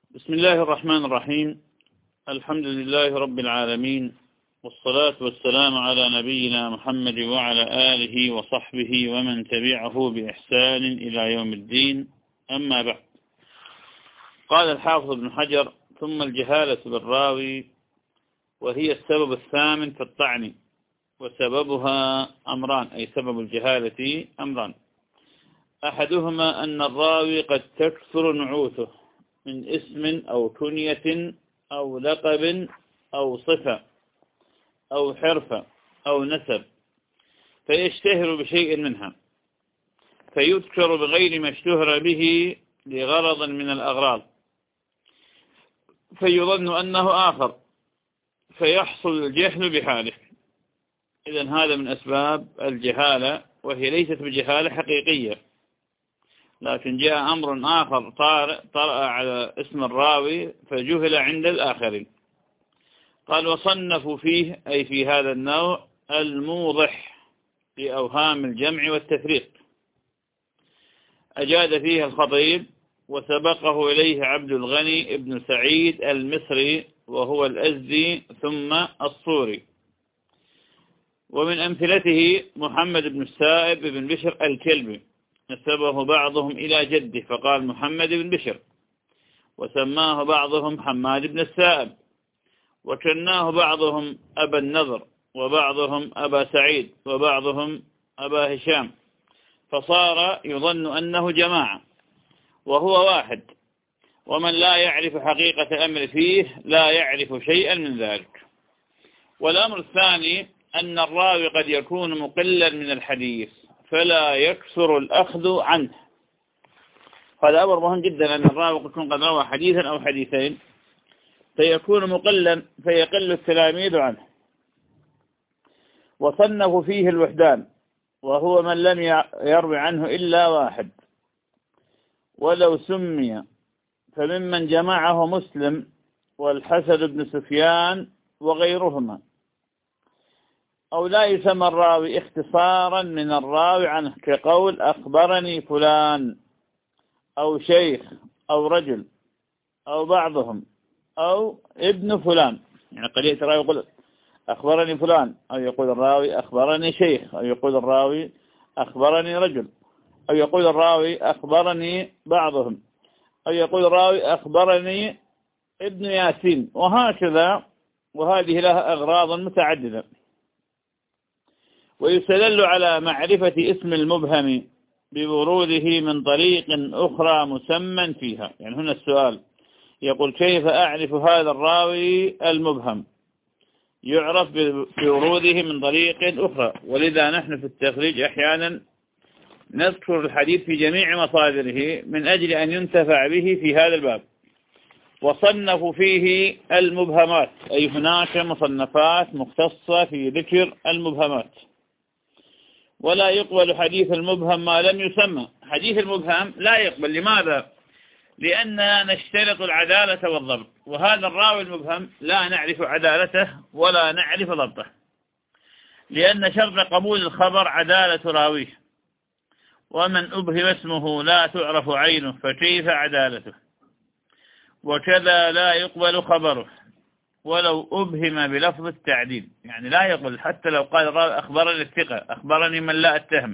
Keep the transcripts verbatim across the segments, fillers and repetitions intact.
بسم الله الرحمن الرحيم. الحمد لله رب العالمين، والصلاة والسلام على نبينا محمد وعلى آله وصحبه ومن تبعه بإحسان إلى يوم الدين. أما بعد، قال الحافظ ابن حجر: ثم الجهالة بالراوي، وهي السبب الثامن في الطعن، وسببها أمران، أي سبب الجهالة أمران: أحدهما أن الراوي قد تكثر نعوته من اسم أو كنية أو لقب أو صفة أو حرفة أو نسب، فيشتهر بشيء منها، فيذكر بغير ما اشتهر به لغرض من الأغراض، فيظن أنه آخر، فيحصل الجهل بحاله. إذن هذا من أسباب الجهالة، وهي ليست بجهالة حقيقية، لكن جاء أمر آخر طرأ على اسم الراوي فجهل عند الآخرين. قال: وصنفوا فيه، أي في هذا النوع، الموضح لأوهام الجمع والتفريق. أجاد فيه الخطيب، وسبقه إليه عبد الغني ابن سعيد المصري، وهو الأزدي ثم الصوري. ومن أمثلته محمد بن السائب بن بشر الكلبي، نسبه بعضهم إلى جده فقال محمد بن بشر، وسماه بعضهم حماد بن السائب، وكناه بعضهم أبا النضر، وبعضهم أبا سعيد، وبعضهم أبا هشام، فصار يظن أنه جماعة وهو واحد. ومن لا يعرف حقيقة الأمر فيه لا يعرف شيئا من ذلك. والأمر الثاني أن الراوي قد يكون مقلا من الحديث، فلا يكثر الأخذ عنه. هذا أمر مهم جدا، أن الراوي يكون قد روى حديثا أو حديثين فيكون مقلا، فيقل التلاميذ عنه. وصنفوا فيه الوحدان، وهو من لم يروي عنه إلا واحد، ولو سمي فممن جمعه مسلم والحسن بن سفيان وغيرهما. أو لا يسمى الراوي اختصارا من الراوي عنه، كقول أخبرني فلان، أو شيخ، أو رجل، أو بعضهم، أو ابن فلان. يعني قليل ترى يقول أخبرني فلان، أو يقول الراوي أخبرني شيخ، أو يقول الراوي أخبرني رجل، أو يقول الراوي أخبرني بعضهم، أو يقول الراوي أخبرني ابن ياسين، وهكذا. وهذه لها أغراض متعددة. ويستدل على معرفة اسم المبهم بوروده من طريق أخرى مسمى فيها. يعني هنا السؤال يقول: كيف أعرف هذا الراوي المبهم؟ يعرف بوروده من طريق أخرى. ولذا نحن في التخريج أحيانا نذكر الحديث في جميع مصادره من أجل أن ينتفع به في هذا الباب. وصنفوا فيه المبهمات، أي هناك مصنفات مختصة في ذكر المبهمات. ولا يقبل حديث المبهم ما لم يسمى. حديث المبهم لا يقبل. لماذا؟ لأننا نشترط العدالة والضبط، وهذا الراوي المبهم لا نعرف عدالته ولا نعرف ضبطه، لأن شرط قبول الخبر عدالة راويه، ومن أبهم اسمه لا تعرف عينه، فكيف عدالته؟ وكذا لا يقبل خبره ولو أبهم بلفظ التعديل. يعني لا يقبل حتى لو قال الراوي أخبرني الثقة، أخبرني من لا أتهم.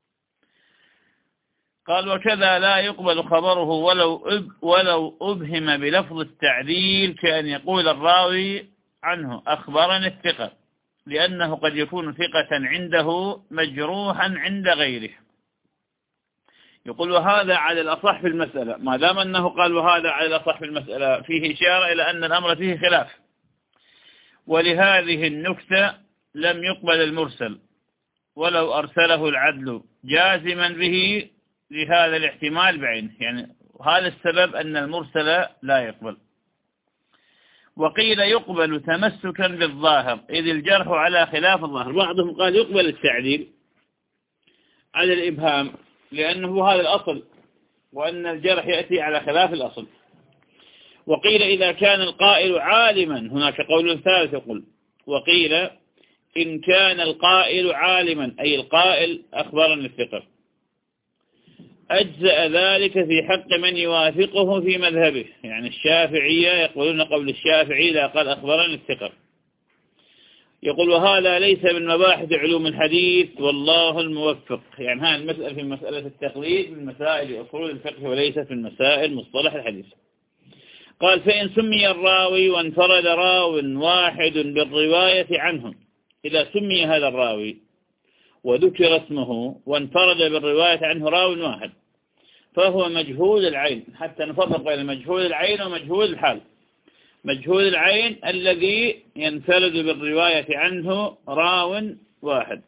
قال: وكذا لا يقبل خبره ولو أب ولو أبهم بلفظ التعديل، كأن يقول الراوي عنه أخبرني الثقة، لأنه قد يكون ثقة عنده مجروحا عند غيره. يقول: وهذا على الأصح في المسألة. ما دام أنه قال وهذا على الأصح في المسألة، فيه إشارة إلى أن الأمر فيه خلاف. ولهذه النكتة لم يقبل المرسل ولو أرسله العدل جازما به لهذا الاحتمال بعينه. يعني هذا السبب أن المرسل لا يقبل. وقيل يقبل تمسكا بالظاهر، إذ الجرح على خلاف الظاهر. بعضهم قال يقبل التعديل على الإبهام لأنه هذا الأصل، وأن الجرح يأتي على خلاف الأصل. وقيل إذا كان القائل عالما، هناك قول ثالث يقول: وقيل إن كان القائل عالما، أي القائل أخبرني الثقة، أجزأ ذلك في حق من يوافقه في مذهبه. يعني الشافعية يقولون قول الشافعي لا قال أخبرني الثقة. يقول وهذا ليس من مباحث علوم الحديث والله الموفق. يعني هذه المسألة في مسألة التقليد من مسائل أصول الفقه وليست من مسائل مصطلح الحديث. قال فإن سمي الراوي وانفرد راو واحد بالرواية عنه، إذا سمي هذا الراوي وذكر اسمه وانفرد بالرواية عنه راو واحد فهو مجهول العين، حتى نفرق بين مجهول العين ومجهول الحال. مجهول العين الذي ينفرد بالرواية عنه راو واحد.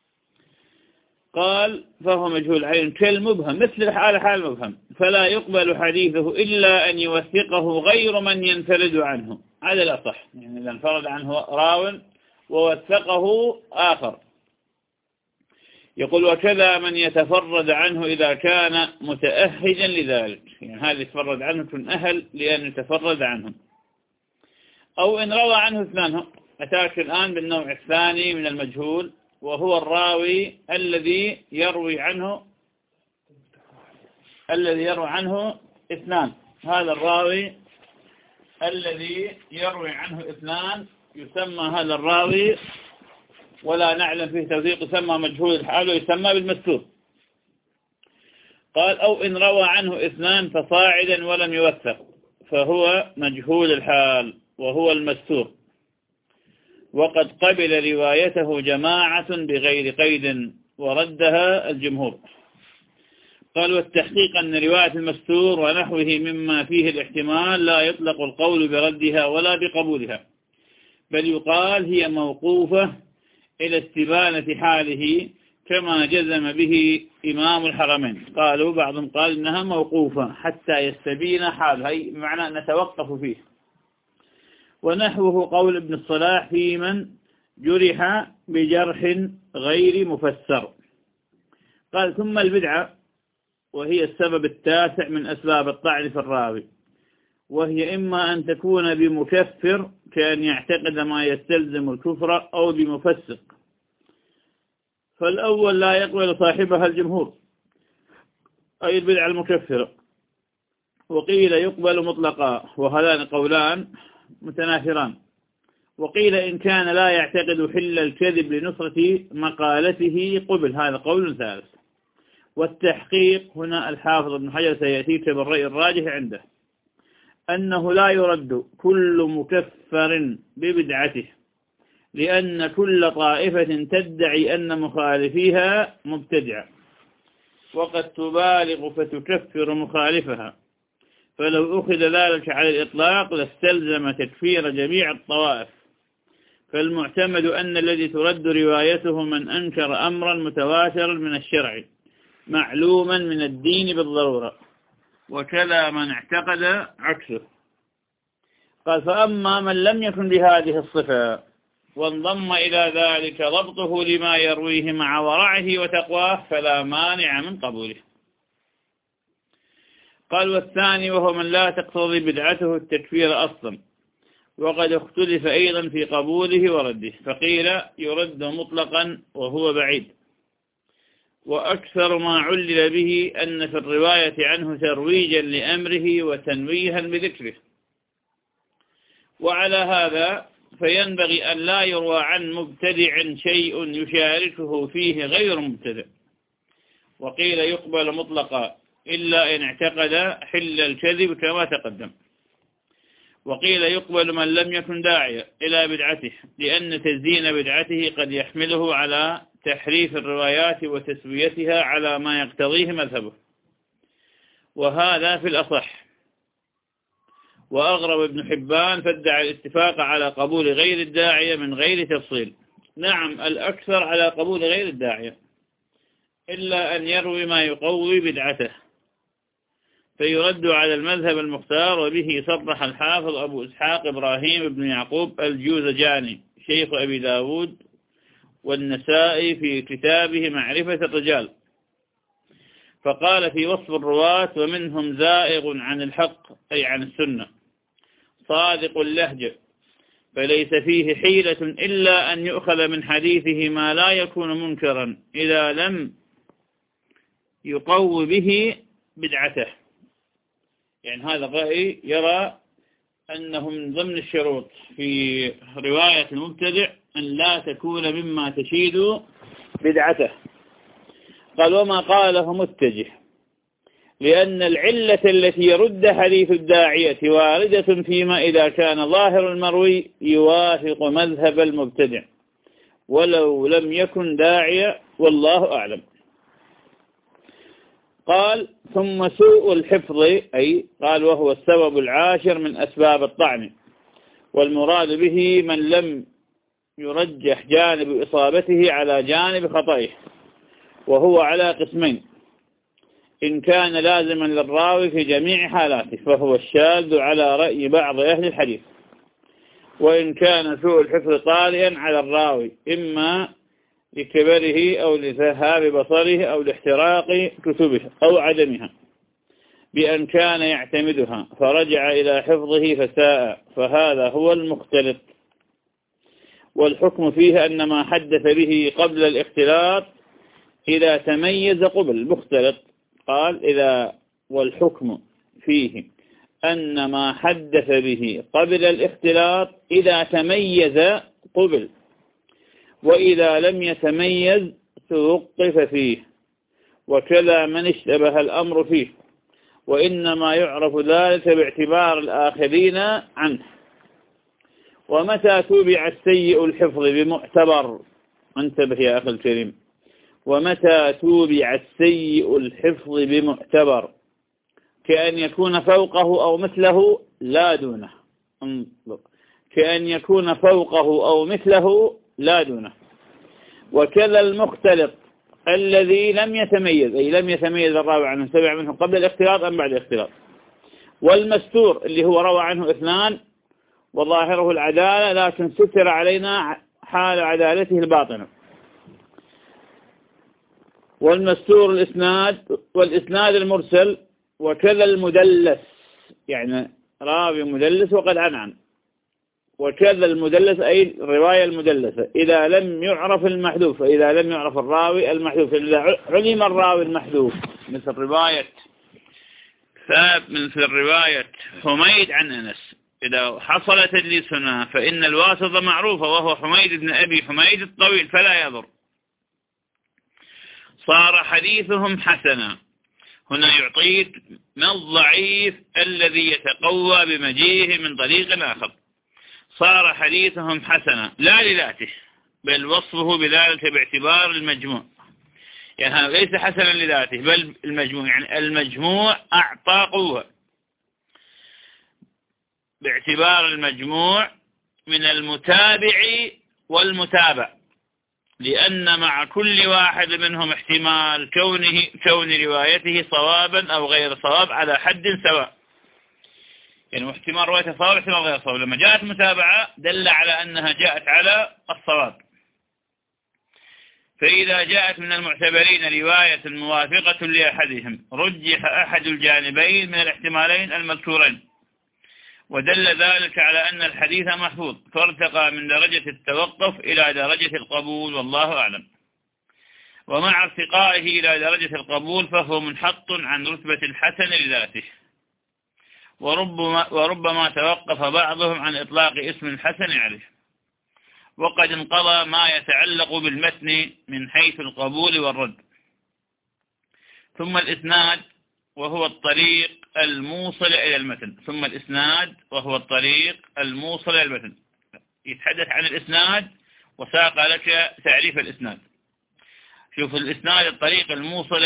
قال فهو مجهول العين كالمبهم، مثل حال حال المبهم، فلا يقبل حديثه إلا أن يوثقه غير من ينفرد عنه. هذا لا صح، يعني إذا انفرد عنه راو ووثقه آخر. يقول وكذا من يتفرد عنه إذا كان متأهجا لذلك، يعني هذا يتفرد عنه يكون أهل لأن يتفرد عنه. أو إن روى عنه اثنان، أتاك الآن بالنوع الثاني من المجهول، وهو الراوي الذي يروي عنه الذي يروي عنه اثنان. هذا الراوي الذي يروي عنه اثنان يسمى هذا الراوي ولا نعلم فيه توثيق، يسمى مجهول الحال ويسمى بالمستور. قال أو إن روى عنه اثنان فصاعدا ولم يوثق فهو مجهول الحال وهو المستور، وقد قبل روايته جماعة بغير قيد وردها الجمهور. قال والتحقيق أن رواية المستور ونحوه مما فيه الاحتمال لا يطلق القول بردها ولا بقبولها، بل يقال هي موقوفة إلى استبانة حاله كما جزم به إمام الحرمين. قالوا بعضهم قال إنها موقوفة حتى يستبين حاله، أي معنى أن نتوقف فيه. ونحوه قول ابن الصلاح في من جرح بجرح غير مفسر. قال ثم البدعة، وهي السبب التاسع من أسباب الطعن في الراوي، وهي إما أن تكون بمكفر كأن يعتقد ما يستلزم الكفر، أو بمفسق. فالأول لا يقبل صاحبها الجمهور، أي البدعة المكفرة، وقيل يقبل مطلقا، وهذان قولان متنافران. وقيل إن كان لا يعتقد حل الكذب لنصرة مقالته قبل، هذا قول ثالث. والتحقيق هنا الحافظ ابن حجر سيأتيك بالرأي الراجح عنده أنه لا يرد كل مكفر ببدعته، لأن كل طائفة تدعي أن مخالفيها مبتدعة، وقد تبالغ فتكفر مخالفها، فلو أخذ ذلك على الإطلاق لاستلزم تكفير جميع الطوائف. فالمعتمد أن الذي ترد روايته من أنكر أمرا متواترا من الشرع معلوما من الدين بالضرورة، وكذا من اعتقد عكسه. قال فأما من لم يكن بهذه الصفة وانضم إلى ذلك ضبطه لما يرويه مع ورعه وتقواه فلا مانع من قبوله. قال والثاني وهو من لا تقتضي بدعته التكفير أصلا، وقد اختلف أيضا في قبوله ورده، فقيل يرد مطلقا وهو بعيد. وأكثر ما علل به أن في الرواية عنه ترويجا لأمره وتنويها بذكره. وعلى هذا فينبغي أن لا يروى عن مبتدع شيء يشاركه فيه غير مبتدع. وقيل يقبل مطلقا إلا إن اعتقد حل الكذب كما تقدم. وقيل يقبل من لم يكن داعيا إلى بدعته، لأن تزيين بدعته قد يحمله على تحريف الروايات وتسويتها على ما يقتضيه مذهبه، وهذا في الأصح. وأغرب ابن حبان فادعى الاتفاق على قبول غير الداعية من غير تفصيل. نعم الأكثر على قبول غير الداعية، إلا أن يروي ما يقوي بدعته فيرد على المذهب المختار. وبه صرح الحافظ أبو إسحاق إبراهيم بن يعقوب الجوزجاني شيخ أبي داود والنسائي في كتابه معرفة الرجال، فقال في وصف الرواة ومنهم زائغ عن الحق أي عن السنة صادق اللهجة، فليس فيه حيلة إلا أن يؤخذ من حديثه ما لا يكون منكرا إذا لم يقوي به بدعته. يعني هذا الرأي يرى أنه من ضمن الشروط في رواية المبتدع أن لا تكون مما تشيد بدعته. قال وما قاله متجه، لأن العلة التي يرد حديث الداعية واردة فيما إذا كان ظاهر المروي يوافق مذهب المبتدع ولو لم يكن داعية، والله أعلم. قال ثم سوء الحفظ، أي قال وهو السبب العاشر من أسباب الطعن، والمراد به من لم يرجح جانب إصابته على جانب خطئه، وهو على قسمين: إن كان لازما للراوي في جميع حالاته فهو الشاذ على رأي بعض أهل الحديث، وإن كان سوء الحفظ طارئا على الراوي إما لكبره أو لذهاب بصره أو لاحتراق كتبه أو عدمها بأن كان يعتمدها فرجع إلى حفظه فساء، فهذا هو المختلط. والحكم فيه أن ما حدث به قبل الاختلاط إذا تميز قبل مختلط. قال إذا والحكم فيه أن ما حدث به قبل الاختلاط إذا تميز قبل، وإذا لم يتميز توقف فيه، وكذا من اشتبه الأمر فيه، وإنما يعرف ذلك باعتبار الآخذين عنه. ومتى توبع السيء الحفظ بمعتبر، انتبه يا أخي الكريم، ومتى توبع السيء الحفظ بمعتبر كأن يكون فوقه أو مثله لا دونه، كأن يكون فوقه أو مثله لا دونه. وكذا المختلط الذي لم يتميز، أي لم يتميز الراوي عنه سمع منه قبل الاختلاط أم بعد الاختلاط. والمستور اللي هو روى عنه اثنان وظاهره العدالة لكن ستر علينا حال عدالته الباطنة. والمستور الإسناد والإسناد المرسل. وكذا المدلس، يعني راوي مدلس وقد عنعن. وكذا المدلس أي الرواية المدلسة إذا لم يعرف المحذوف، فإذا لم يعرف الراوي المحذوف، إذا علم الراوي المحذوف مثل رواية ثاب مثل رواية حميد عن أنس، إذا حصل تدليس هنا فإن الواسطة معروفة وهو حميد بن أبي حميد الطويل فلا يضر. صار حديثهم حسنا، هنا يعطيك من الضعيف الذي يتقوى بمجيئه من طريق آخر. صار حديثهم حسنا لا لذاته بل وصفه بذلك باعتبار المجموع، يعني ليس حسنا لذاته بل المجموع، يعني المجموع أعطى قوة باعتبار المجموع من المتابع والمتابع، لأن مع كل واحد منهم احتمال كونه كون روايته صوابا أو غير صواب على حد سواء، يعني احتمال روايته صواب احتمال غير صواب. لما جاءت متابعة دل على أنها جاءت على الصواب. فإذا جاءت من المعتبرين رواية موافقة لأحدهم رجح أحد الجانبين من الاحتمالين المذكورين، ودل ذلك على أن الحديث محفوظ فارتقى من درجة التوقف إلى درجة القبول، والله أعلم. ومع ارتقائه إلى درجة القبول فهو منحط عن رتبة الحسن لذاته، وربما, وربما توقف بعضهم عن إطلاق اسم الحسن عليه، وقد انقضى ما يتعلق بالمتن من حيث القبول والرد. ثم الإسناد وهو الطريق الموصل إلى المتن ثم الإسناد وهو الطريق الموصل إلى المتن يتحدث عن الإسناد وساق لك تعريف الإسناد. شوف الإسناد الطريق الموصل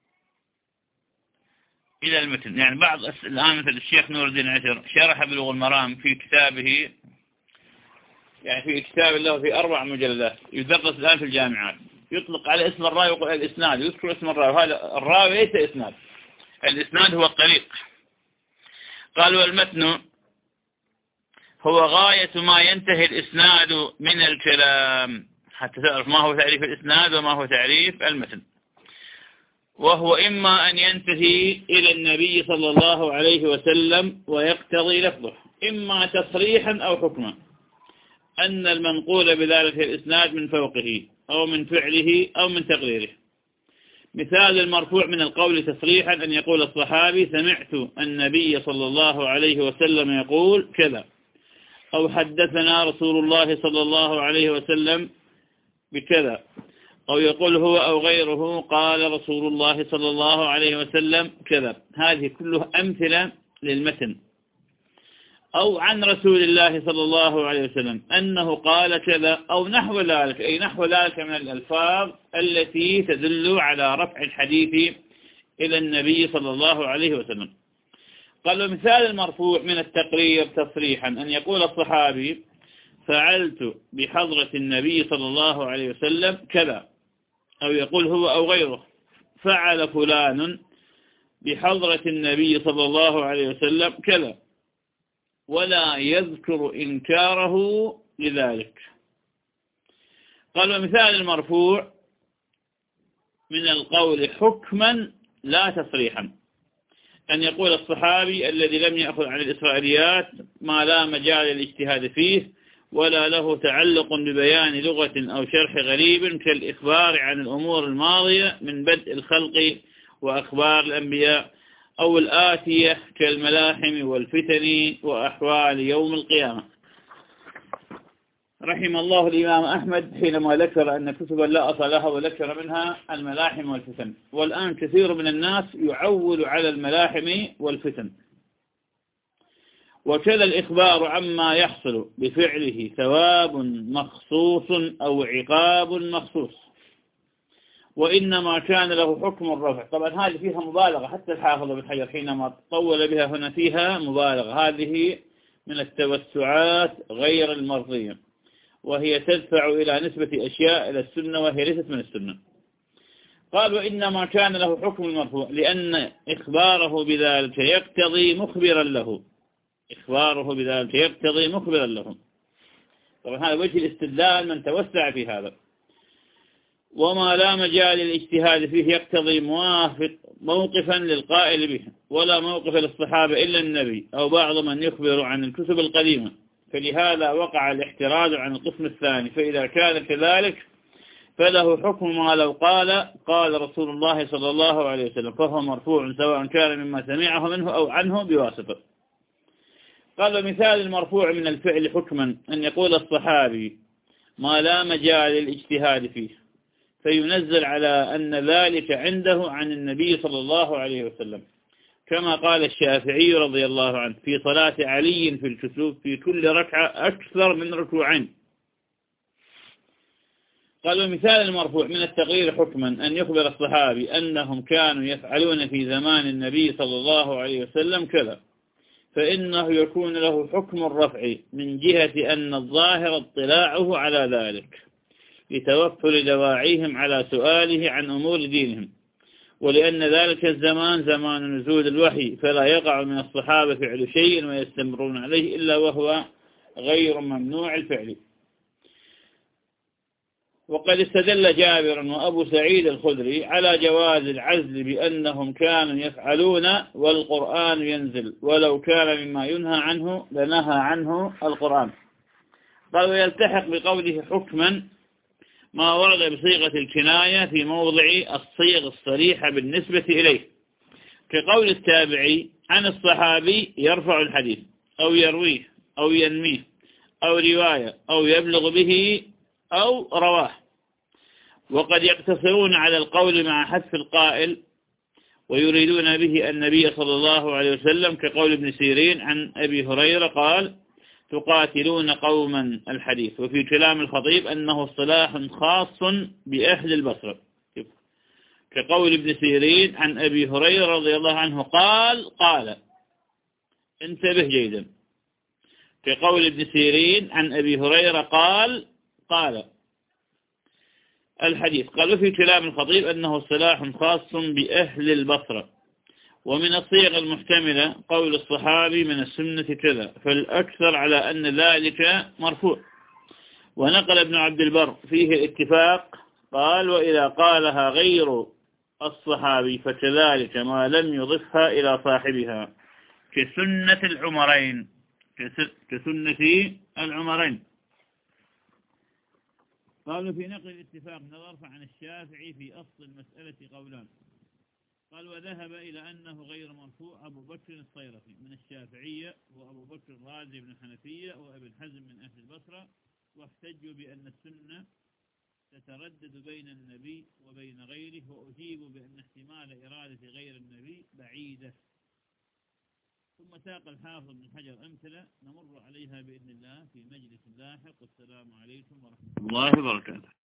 إلى المتن، يعني بعض الآن مثل الشيخ نور الدين عشر شرح بلوغ المرام في كتابه، يعني في كتاب له في أربع مجلدات يدرس الآن في الجامعات، يطلق على اسم الراوي ويقول الإسناد، يذكر اسم الراوي، هذا الراوي ليس إسناد، الإسناد هو الطريق. قال والمتن هو غاية ما ينتهي الإسناد من الكلام، حتى تعرف ما هو تعريف الإسناد وما هو تعريف المتن. وهو إما أن ينتهي إلى النبي صلى الله عليه وسلم ويقتضي لفظه، إما تصريحا أو حكما أن المنقول بذلك الإسناد من فوقه أو من فعله أو من تقريره، مثال المرفوع من القول تصريحا أن يقول الصحابي سمعت النبي صلى الله عليه وسلم يقول كذا، أو حدثنا رسول الله صلى الله عليه وسلم بكذا، أو يقول هو أو غيره قال رسول الله صلى الله عليه وسلم كذا. هذه كلها أمثلة للمتن. أو عن رسول الله صلى الله عليه وسلم أنه قال كذا أو نحو ذلك، أي نحو ذلك من الألفاظ التي تدل على رفع الحديث إلى النبي صلى الله عليه وسلم. قال مثال المرفوع من التقرير تصريحا أن يقول الصحابي فعلت بحضرة النبي صلى الله عليه وسلم كذا، أو يقول هو أو غيره فعل فلان بحضرة النبي صلى الله عليه وسلم كذا، ولا يذكر إنكاره لذلك. قال مثال المرفوع من القول حكما لا تصريحا أن يقول الصحابي الذي لم يأخذ عن الإسرائيليات ما لا مجال للاجتهاد فيه ولا له تعلق ببيان لغة أو شرح غريب كالإخبار عن الأمور الماضية من بدء الخلق وأخبار الأنبياء، أو الآتية كالملاحم والفتن وأحوال يوم القيامة. رحم الله الإمام أحمد حينما ذكر أن كتبا لا أصل لها وذكر منها الملاحم والفتن، والآن كثير من الناس يعول على الملاحم والفتن. وكذا الإخبار عما يحصل بفعله ثواب مخصوص أو عقاب مخصوص، وإنما كان له حكم الرفع. طبعا هذه فيها مبالغة، حتى الحافظ بن حجر حينما طول بها هنا فيها مبالغة. هذه من التوسعات غير المرضية، وهي تدفع إلى نسبة أشياء إلى السنة وهي ليست من السنة. قال وإنما كان له حكم المرفوع لأن إخباره بذلك يقتضي مخبرا له، إخباره بذلك يقتضي مخبرا له. طبعا هذا وجه الاستدلال من توسع في هذا. وما لا مجال للاجتهاد فيه يقتضي موافق موقفا للقائل به، ولا موقف للصحابة إلا النبي أو بعض من يخبر عن الكتب القديمة، فلهذا وقع الاحتراز عن القسم الثاني. فإذا كان كذلك فله حكم ما لو قال قال رسول الله صلى الله عليه وسلم، فهو مرفوع سواء كان مما سمعه منه أو عنه بواسطة. قال مثال المرفوع من الفعل حكما أن يقول الصحابي ما لا مجال للاجتهاد فيه، فينزل على أن ذلك عنده عن النبي صلى الله عليه وسلم، كما قال الشافعي رضي الله عنه في صلاة علي في الكسوف في كل ركعة أكثر من ركوعين. قال مثال المرفوع من التقرير حكما أن يخبر الصحابي أنهم كانوا يفعلون في زمان النبي صلى الله عليه وسلم كذا، فإنه يكون له حكم الرفع من جهة أن الظاهر اطلاعه على ذلك لتوفر دواعيهم على سؤاله عن أمور دينهم، ولأن ذلك الزمان زمان نزول الوحي، فلا يقع من الصحابة فعل شيء ويستمرون عليه إلا وهو غير ممنوع الفعل. وقد استدل جابر وأبو سعيد الخدري على جواز العزل بأنهم كانوا يفعلون والقرآن ينزل، ولو كان مما ينهى عنه لنهى عنه القرآن. قالوا يلتحق بقوله حكما ما ورد بصيغة الكناية في موضع الصيغ الصريحة بالنسبة إليه، كقول التابعي عن الصحابي يرفع الحديث أو يرويه أو ينميه أو رواية أو يبلغ به أو رواه. وقد يقتصرون على القول مع حذف القائل ويريدون به النبي صلى الله عليه وسلم، كقول ابن سيرين عن أبي هريرة قال تقاتلون قوما الحديث. وفي كلام الخطيب أنه اصطلاح خاص بأهل البصرة، كقول ابن سيرين عن أبي هريرة رضي الله عنه قال قال انتبه جيدا، كقول ابن سيرين عن أبي هريرة قال قال الحديث. قالوا في كلام الخطيب أنه اصطلاح خاص بأهل البصرة. ومن الصيغ المحتملة قول الصحابي من السنة كذا، فالأكثر على أن ذلك مرفوع. ونقل ابن عبد البر فيه الاتفاق قال وإذا قالها غير الصحابي فكذلك ما لم يضفها إلى صاحبها، كسنة العمرين كسنة العمرين. قالوا في نقل الاتفاق نظر، فعن الشافعي في أصل المسألة قولان. قال وذهب إلى أنه غير مرفوع أبو بكر الصيرفي من الشافعية، وأبو بكر الرازي بن الحنفية، وابن حزم من أهل البصرة، واحتجوا بأن السنة تتردد بين النبي وبين غيره، وأجيبوا بأن احتمال إرادة غير النبي بعيدة. ثم ساق الحافظ بن حجر أمثلة نمر عليها بإذن الله في مجلس لاحق. والسلام عليكم ورحمة الله وبركاته.